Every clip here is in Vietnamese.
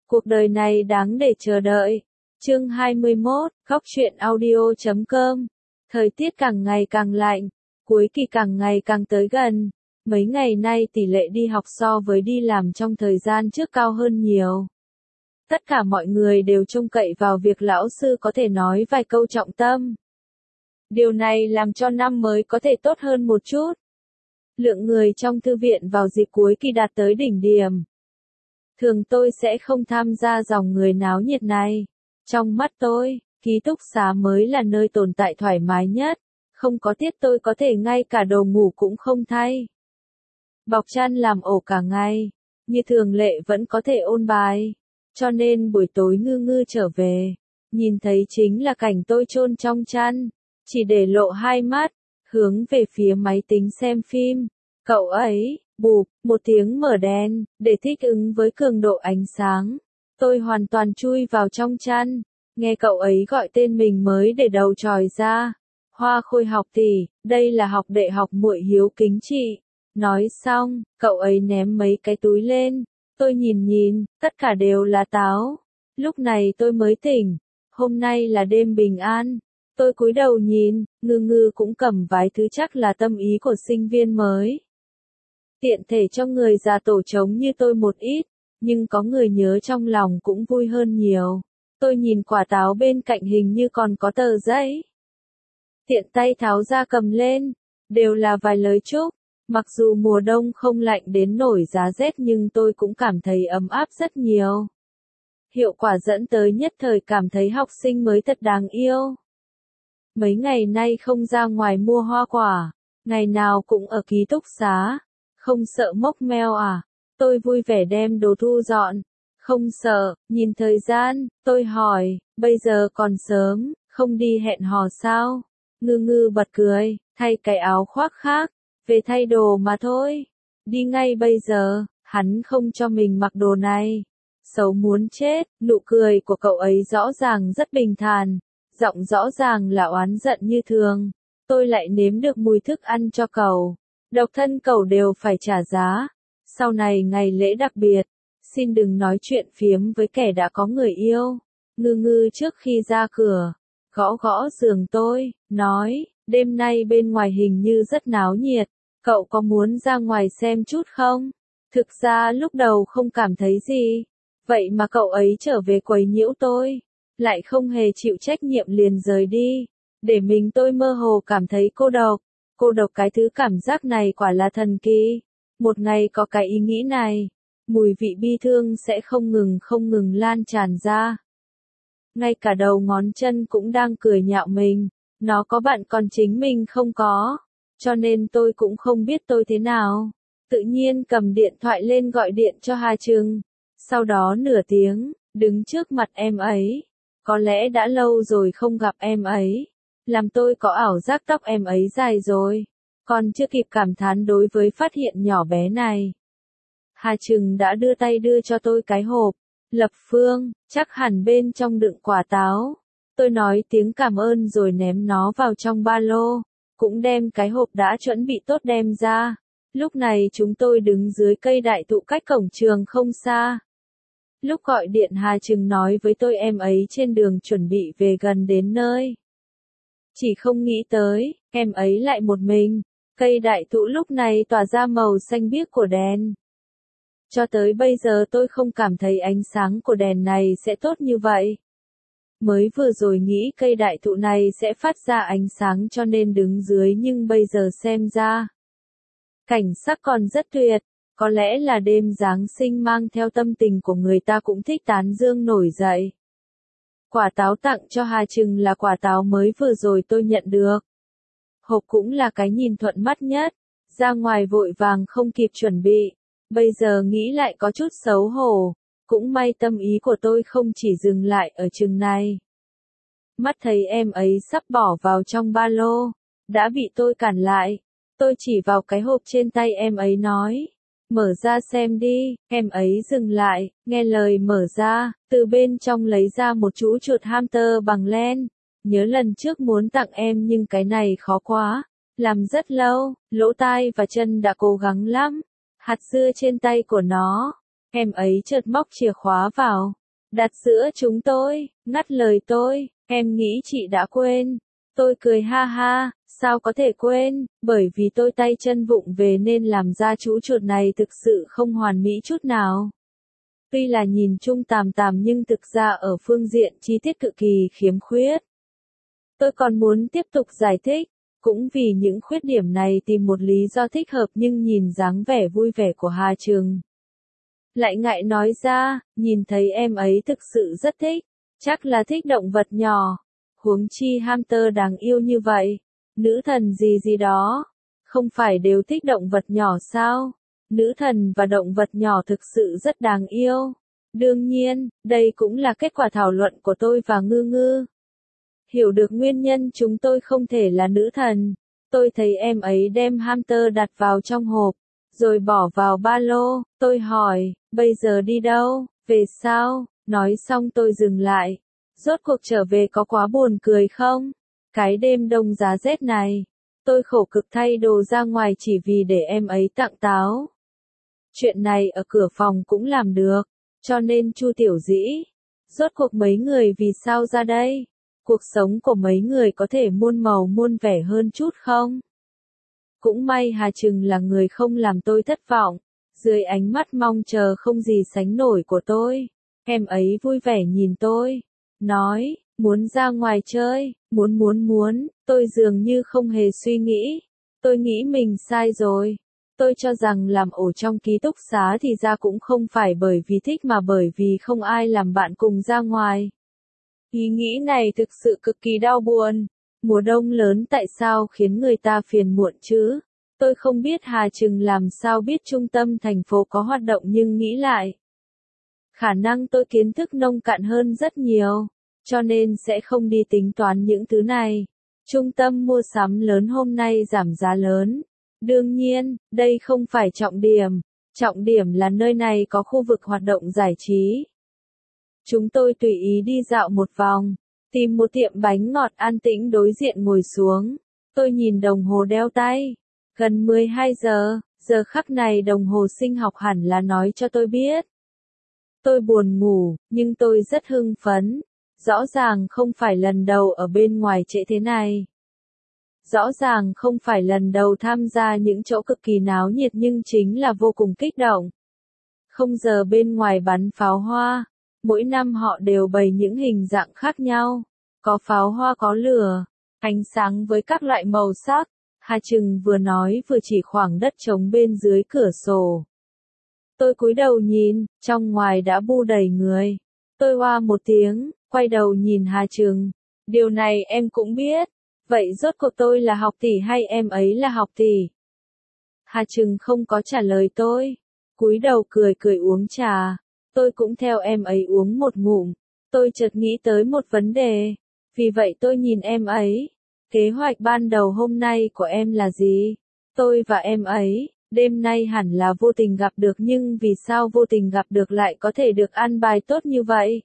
Cuộc đời này đáng để chờ đợi. Chương 21, Góc truyện audio.com. Thời tiết càng ngày càng lạnh, cuối kỳ càng ngày càng tới gần. Mấy ngày nay tỷ lệ đi học so với đi làm trong thời gian trước cao hơn nhiều. Tất cả mọi người đều trông cậy vào việc lão sư có thể nói vài câu trọng tâm. Điều này làm cho năm mới có thể tốt hơn một chút. Lượng người trong thư viện vào dịp cuối kỳ đạt tới đỉnh điểm. Thường tôi sẽ không tham gia dòng người náo nhiệt này. Trong mắt tôi, ký túc xá mới là nơi tồn tại thoải mái nhất. Không có tiết tôi có thể ngay cả đồ ngủ cũng không thay. Bọc chăn làm ổ cả ngày. Như thường lệ vẫn có thể ôn bài. Cho nên buổi tối Ngư Ngư trở về. Nhìn thấy chính là cảnh tôi chôn trong chăn. Chỉ để lộ hai mắt. Hướng về phía máy tính xem phim. Cậu ấy, bụp, một tiếng mở đèn, để thích ứng với cường độ ánh sáng. Tôi hoàn toàn chui vào trong chăn. Nghe cậu ấy gọi tên mình mới để đầu tròi ra. Hoa Khôi học tỷ, đây là học đệ học muội hiếu kính chị. Nói xong, cậu ấy ném mấy cái túi lên. Tôi nhìn, tất cả đều là táo. Lúc này tôi mới tỉnh. Hôm nay là đêm bình an. Tôi cúi đầu nhìn, Ngư Ngư cũng cầm vài thứ chắc là tâm ý của sinh viên mới. Tiện thể cho người già tổ trống như tôi một ít, nhưng có người nhớ trong lòng cũng vui hơn nhiều. Tôi nhìn quả táo bên cạnh hình như còn có tờ giấy. Tiện tay tháo ra cầm lên, đều là vài lời chúc. Mặc dù mùa đông không lạnh đến nổi giá rét nhưng tôi cũng cảm thấy ấm áp rất nhiều. Hiệu quả dẫn tới nhất thời cảm thấy học sinh mới thật đáng yêu. Mấy ngày nay không ra ngoài mua hoa quả, ngày nào cũng ở ký túc xá. Không sợ mốc meo à? Tôi vui vẻ đem đồ thu dọn. Không sợ, nhìn thời gian, tôi hỏi, bây giờ còn sớm, không đi hẹn hò sao? Ngư Ngư bật cười, thay cái áo khoác khác, về thay đồ mà thôi. Đi ngay bây giờ, hắn không cho mình mặc đồ này. Xấu muốn chết, nụ cười của cậu ấy rõ ràng rất bình thản, giọng rõ ràng là oán giận như thường. Tôi lại nếm được mùi thức ăn cho cậu. Độc thân cậu đều phải trả giá. Sau này ngày lễ đặc biệt, xin đừng nói chuyện phiếm với kẻ đã có người yêu. Ngư Ngư trước khi ra cửa, gõ gõ giường tôi, nói, đêm nay bên ngoài hình như rất náo nhiệt, cậu có muốn ra ngoài xem chút không? Thực ra lúc đầu không cảm thấy gì, vậy mà cậu ấy trở về quấy nhiễu tôi, lại không hề chịu trách nhiệm liền rời đi, để mình tôi mơ hồ cảm thấy cô độc. Cô độc cái thứ cảm giác này quả là thần kỳ. Một ngày có cái ý nghĩ này, mùi vị bi thương sẽ không ngừng lan tràn ra. Ngay cả đầu ngón chân cũng đang cười nhạo mình. Nó có bạn còn chính mình không có. Cho nên tôi cũng không biết tôi thế nào. Tự nhiên cầm điện thoại lên gọi điện cho Hà Trừng. Sau đó nửa tiếng, đứng trước mặt em ấy. Có lẽ đã lâu rồi không gặp em ấy. Làm tôi có ảo giác tóc em ấy dài rồi. Còn chưa kịp cảm thán đối với phát hiện nhỏ bé này. Hà Trừng đã đưa tay đưa cho tôi cái hộp. Lập Phương, chắc hẳn bên trong đựng quả táo. Tôi nói tiếng cảm ơn rồi ném nó vào trong ba lô. Cũng đem cái hộp đã chuẩn bị tốt đem ra. Lúc này chúng tôi đứng dưới cây đại thụ cách cổng trường không xa. Lúc gọi điện Hà Trừng nói với tôi em ấy trên đường chuẩn bị về gần đến nơi. Chỉ không nghĩ tới, em ấy lại một mình. Cây đại thụ lúc này tỏa ra màu xanh biếc của đèn. Cho tới bây giờ tôi không cảm thấy ánh sáng của đèn này sẽ tốt như vậy. Mới vừa rồi nghĩ cây đại thụ này sẽ phát ra ánh sáng cho nên đứng dưới nhưng bây giờ xem ra. Cảnh sắc còn rất tuyệt, có lẽ là đêm Giáng sinh mang theo tâm tình của người ta cũng thích tán dương nổi dậy. Quả táo tặng cho Hà Trừng là quả táo mới vừa rồi tôi nhận được. Hộp cũng là cái nhìn thuận mắt nhất, ra ngoài vội vàng không kịp chuẩn bị, bây giờ nghĩ lại có chút xấu hổ, cũng may tâm ý của tôi không chỉ dừng lại ở chừng này. Mắt thấy em ấy sắp bỏ vào trong ba lô, đã bị tôi cản lại, tôi chỉ vào cái hộp trên tay em ấy nói, mở ra xem đi, em ấy dừng lại, nghe lời mở ra, từ bên trong lấy ra một chú chuột hamster bằng len. Nhớ lần trước muốn tặng em nhưng cái này khó quá, làm rất lâu, lỗ tai và chân đã cố gắng lắm. Hạt dưa trên tay của nó, em ấy chợt móc chìa khóa vào, đặt giữa chúng tôi, ngắt lời tôi, em nghĩ chị đã quên. Tôi cười ha ha, sao có thể quên, bởi vì tôi tay chân vụng về nên làm ra chú chuột này thực sự không hoàn mỹ chút nào. Tuy là nhìn chung tàm tàm nhưng thực ra ở phương diện chi tiết cực kỳ khiếm khuyết. Tôi còn muốn tiếp tục giải thích, cũng vì những khuyết điểm này tìm một lý do thích hợp nhưng nhìn dáng vẻ vui vẻ của Hà Trừng. Lại ngại nói ra, nhìn thấy em ấy thực sự rất thích, chắc là thích động vật nhỏ. Huống chi hamster đáng yêu như vậy, nữ thần gì gì đó, không phải đều thích động vật nhỏ sao? Nữ thần và động vật nhỏ thực sự rất đáng yêu. Đương nhiên, đây cũng là kết quả thảo luận của tôi và Ngư Ngư. Hiểu được nguyên nhân chúng tôi không thể là nữ thần. Tôi thấy em ấy đem hamster đặt vào trong hộp, rồi bỏ vào ba lô. Tôi hỏi, bây giờ đi đâu, về sao? Nói xong tôi dừng lại. Rốt cuộc trở về có quá buồn cười không? Cái đêm đông giá rét này, tôi khổ cực thay đồ ra ngoài chỉ vì để em ấy tặng táo. Chuyện này ở cửa phòng cũng làm được, cho nên Chu Tiểu Dĩ. Rốt cuộc mấy người vì sao ra đây? Cuộc sống của mấy người có thể muôn màu muôn vẻ hơn chút không? Cũng may Hà Trừng là người không làm tôi thất vọng. Dưới ánh mắt mong chờ không gì sánh nổi của tôi, em ấy vui vẻ nhìn tôi, nói, muốn ra ngoài chơi, muốn, tôi dường như không hề suy nghĩ. Tôi nghĩ mình sai rồi. Tôi cho rằng làm ổ trong ký túc xá thì ra cũng không phải bởi vì thích mà bởi vì không ai làm bạn cùng ra ngoài. Ý nghĩ này thực sự cực kỳ đau buồn. Mùa đông lớn tại sao khiến người ta phiền muộn chứ? Tôi không biết Hà Trừng làm sao biết trung tâm thành phố có hoạt động nhưng nghĩ lại. Khả năng tôi kiến thức nông cạn hơn rất nhiều, cho nên sẽ không đi tính toán những thứ này. Trung tâm mua sắm lớn hôm nay giảm giá lớn. Đương nhiên, đây không phải trọng điểm là nơi này có khu vực hoạt động giải trí. Chúng tôi tùy ý đi dạo một vòng, tìm một tiệm bánh ngọt an tĩnh đối diện ngồi xuống. Tôi nhìn đồng hồ đeo tay. Gần 12 giờ, giờ khắc này đồng hồ sinh học hẳn là nói cho tôi biết. Tôi buồn ngủ, nhưng tôi rất hưng phấn. Rõ ràng không phải lần đầu ở bên ngoài trễ thế này. Rõ ràng không phải lần đầu tham gia những chỗ cực kỳ náo nhiệt nhưng chính là vô cùng kích động. Không giờ bên ngoài bắn pháo hoa. Mỗi năm họ đều bày những hình dạng khác nhau. Có pháo hoa có lửa, ánh sáng với các loại màu sắc. Hà Trừng vừa nói vừa chỉ khoảng đất trống bên dưới cửa sổ. Tôi cúi đầu nhìn, trong ngoài đã bu đầy người. Tôi oa một tiếng, quay đầu nhìn Hà Trừng. Điều này em cũng biết. Vậy rốt cuộc tôi là học tỷ hay em ấy là học tỷ? Hà Trừng không có trả lời tôi. Cúi đầu cười cười uống trà. Tôi cũng theo em ấy uống một ngụm. Tôi chợt nghĩ tới một vấn đề. Vì vậy tôi nhìn em ấy. Kế hoạch ban đầu hôm nay của em là gì? Tôi và em ấy, đêm nay hẳn là vô tình gặp được nhưng vì sao vô tình gặp được lại có thể được an bài tốt như vậy?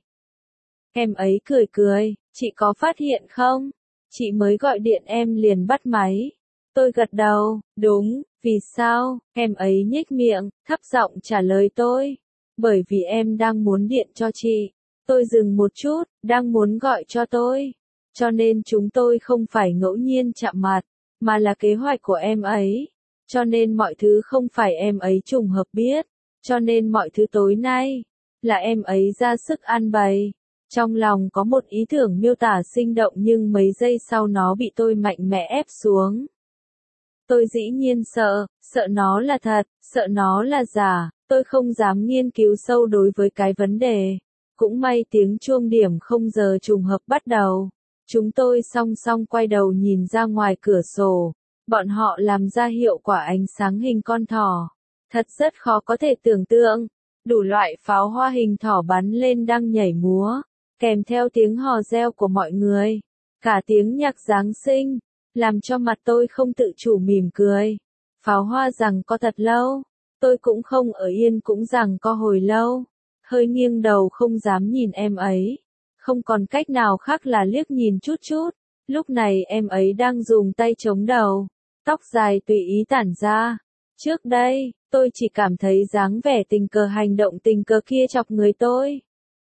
Em ấy cười cười, chị có phát hiện không? Chị mới gọi điện em liền bắt máy. Tôi gật đầu, đúng, vì sao? Em ấy nhếch miệng, thấp giọng trả lời tôi. Bởi vì em đang muốn điện cho chị. Tôi dừng một chút, đang muốn gọi cho tôi. Cho nên chúng tôi không phải ngẫu nhiên chạm mặt, mà là kế hoạch của em ấy. Cho nên mọi thứ không phải em ấy trùng hợp biết. Cho nên mọi thứ tối nay, là em ấy ra sức an bày. Trong lòng có một ý tưởng miêu tả sinh động nhưng mấy giây sau nó bị tôi mạnh mẽ ép xuống. Tôi dĩ nhiên sợ nó là thật, sợ nó là giả, tôi không dám nghiên cứu sâu đối với cái vấn đề. Cũng may tiếng chuông điểm không giờ trùng hợp bắt đầu. Chúng tôi song song quay đầu nhìn ra ngoài cửa sổ. Bọn họ làm ra hiệu quả ánh sáng hình con thỏ. Thật rất khó có thể tưởng tượng. Đủ loại pháo hoa hình thỏ bắn lên đang nhảy múa, kèm theo tiếng hò reo của mọi người. Cả tiếng nhạc Giáng sinh, làm cho mặt tôi không tự chủ mỉm cười. Pháo hoa giằng co thật lâu. Tôi cũng không ở yên cũng giằng co hồi lâu. Hơi nghiêng đầu không dám nhìn em ấy. Không còn cách nào khác là liếc nhìn chút chút. Lúc này em ấy đang dùng tay chống đầu. Tóc dài tùy ý tản ra. Trước đây, tôi chỉ cảm thấy dáng vẻ tình cờ hành động tình cờ kia chọc người tôi.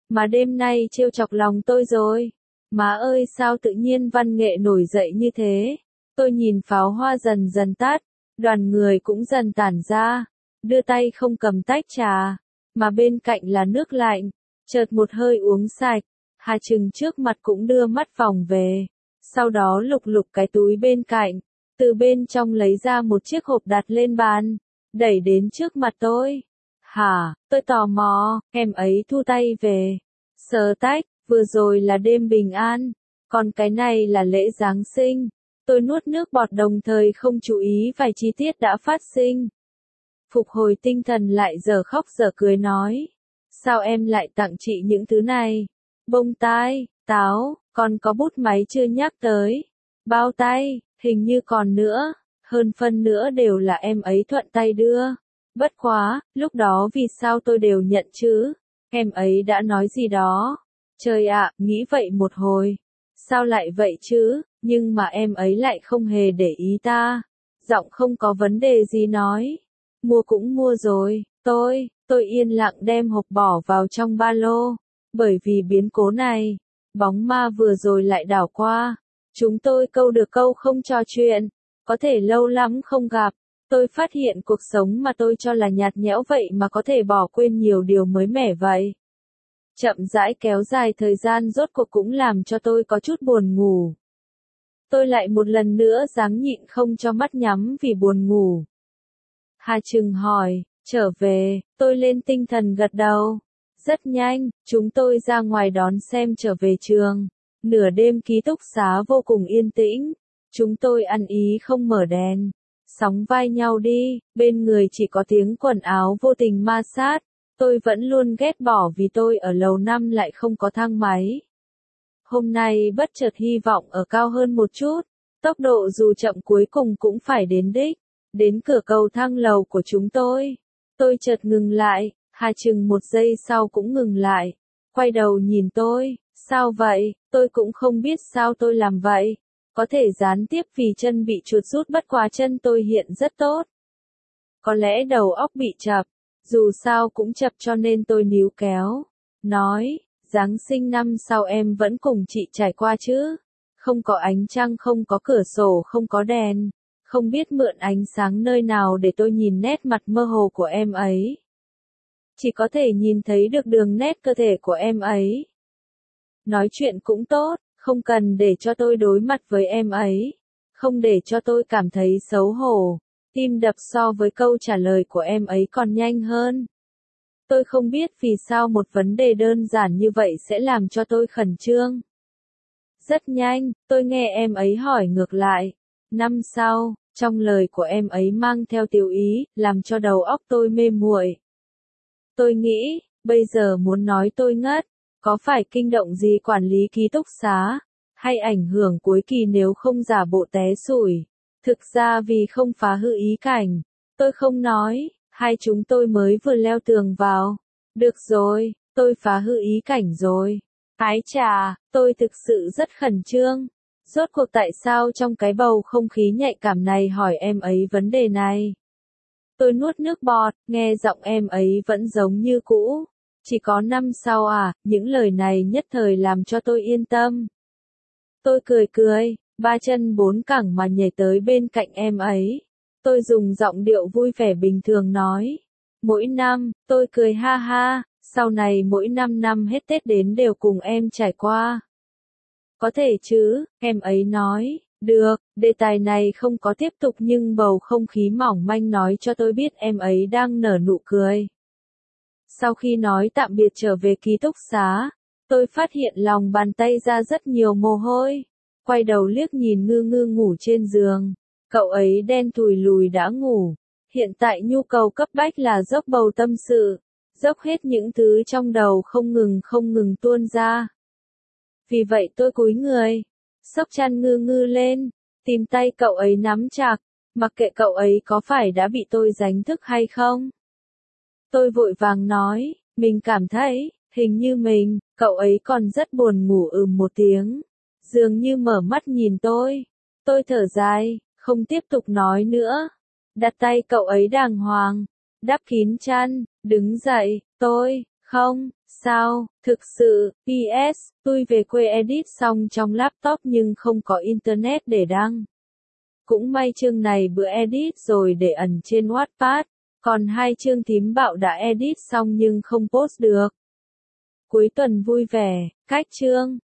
Mà đêm nay trêu chọc lòng tôi rồi. Má ơi sao tự nhiên văn nghệ nổi dậy như thế. Tôi nhìn pháo hoa dần dần tắt, đoàn người cũng dần tản ra, đưa tay không cầm tách trà, mà bên cạnh là nước lạnh, chợt một hơi uống sạch, Hà Trừng trước mặt cũng đưa mắt vòng về, sau đó lục lục cái túi bên cạnh, từ bên trong lấy ra một chiếc hộp đặt lên bàn, đẩy đến trước mặt tôi. Hả, tôi tò mò, em ấy thu tay về, sờ tách, vừa rồi là đêm bình an, còn cái này là lễ Giáng sinh. Tôi nuốt nước bọt đồng thời không chú ý vài chi tiết đã phát sinh. Phục hồi tinh thần lại giờ khóc giờ cười nói. Sao em lại tặng chị những thứ này? Bông tai, táo, còn có bút máy chưa nhắc tới. Bao tay, hình như còn nữa. Hơn phân nữa đều là em ấy thuận tay đưa. Bất quá, lúc đó vì sao tôi đều nhận chứ? Em ấy đã nói gì đó? Trời ạ, nghĩ vậy một hồi. Sao lại vậy chứ? Nhưng mà em ấy lại không hề để ý ta. Giọng không có vấn đề gì nói. Mua cũng mua rồi, tôi yên lặng đem hộp bỏ vào trong ba lô. Bởi vì biến cố này, bóng ma vừa rồi lại đảo qua. Chúng tôi câu được câu không trò chuyện. Có thể lâu lắm không gặp. Tôi phát hiện cuộc sống mà tôi cho là nhạt nhẽo vậy mà có thể bỏ quên nhiều điều mới mẻ vậy. Chậm rãi kéo dài thời gian rốt cuộc cũng làm cho tôi có chút buồn ngủ. Tôi lại một lần nữa dáng nhịn không cho mắt nhắm vì buồn ngủ. Hà Trừng hỏi, trở về, tôi lên tinh thần gật đầu. Rất nhanh, chúng tôi ra ngoài đón xem trở về trường. Nửa đêm ký túc xá vô cùng yên tĩnh. Chúng tôi ăn ý không mở đèn. Sóng vai nhau đi, bên người chỉ có tiếng quần áo vô tình ma sát. Tôi vẫn luôn ghét bỏ vì tôi ở lầu 5 lại không có thang máy. Hôm nay bất chợt hy vọng ở cao hơn một chút, tốc độ dù chậm cuối cùng cũng phải đến đích, đến cửa cầu thang lầu của chúng tôi. Tôi chợt ngừng lại, Hà Trừng một giây sau cũng ngừng lại, quay đầu nhìn tôi, sao vậy, tôi cũng không biết sao tôi làm vậy, có thể gián tiếp vì chân bị chuột rút bất quá chân tôi hiện rất tốt. Có lẽ đầu óc bị chập, dù sao cũng chập cho nên tôi níu kéo, nói. Giáng sinh năm sau em vẫn cùng chị trải qua chứ? Không có ánh trăng, không có cửa sổ, không có đèn. Không biết mượn ánh sáng nơi nào để tôi nhìn nét mặt mơ hồ của em ấy. Chỉ có thể nhìn thấy được đường nét cơ thể của em ấy. Nói chuyện cũng tốt, không cần để cho tôi đối mặt với em ấy. Không để cho tôi cảm thấy xấu hổ. Tim đập so với câu trả lời của em ấy còn nhanh hơn. Tôi không biết vì sao một vấn đề đơn giản như vậy sẽ làm cho tôi khẩn trương. Rất nhanh, tôi nghe em ấy hỏi ngược lại. Năm sau, trong lời của em ấy mang theo tiểu ý, làm cho đầu óc tôi mê muội. Tôi nghĩ, bây giờ muốn nói tôi ngất, có phải kinh động gì quản lý ký túc xá, hay ảnh hưởng cuối kỳ nếu không giả bộ té xủi. Thực ra vì không phá hư ý cảnh, tôi không nói. Hai chúng tôi mới vừa leo tường vào. Được rồi, tôi phá hư ý cảnh rồi. Ái chà, tôi thực sự rất khẩn trương. Rốt cuộc tại sao trong cái bầu không khí nhạy cảm này hỏi em ấy vấn đề này? Tôi nuốt nước bọt, nghe giọng em ấy vẫn giống như cũ. Chỉ có năm sau à, những lời này nhất thời làm cho tôi yên tâm. Tôi cười cười, ba chân bốn cẳng mà nhảy tới bên cạnh em ấy. Tôi dùng giọng điệu vui vẻ bình thường nói. Mỗi năm, tôi cười ha ha, sau này mỗi 5 năm hết Tết đến đều cùng em trải qua. Có thể chứ, em ấy nói. Được, đề tài này không có tiếp tục nhưng bầu không khí mỏng manh nói cho tôi biết em ấy đang nở nụ cười. Sau khi nói tạm biệt trở về ký túc xá, tôi phát hiện lòng bàn tay ra rất nhiều mồ hôi. Quay đầu liếc nhìn Ngư Ngư ngủ trên giường. Cậu ấy đen thùi lùi đã ngủ. Hiện tại nhu cầu cấp bách là dốc bầu tâm sự. Dốc hết những thứ trong đầu không ngừng tuôn ra. Vì vậy tôi cúi người. Xốc chăn Ngư Ngư lên. Tìm tay cậu ấy nắm chặt. Mặc kệ cậu ấy có phải đã bị tôi đánh thức hay không. Tôi vội vàng nói. Mình cảm thấy, hình như mình, cậu ấy còn rất buồn ngủ một tiếng. Dường như mở mắt nhìn tôi. Tôi thở dài. Không tiếp tục nói nữa. Đặt tay cậu ấy đàng hoàng. Đắp kín chăn. Đứng dậy. Tôi. Không. Sao, thực sự, PS, tôi về quê edit xong trong laptop nhưng không có internet để đăng. Cũng may chương này bữa edit rồi để ẩn trên Wattpad, còn 2 chương tím bạo đã edit xong nhưng không post được. Cuối tuần vui vẻ, cách chương.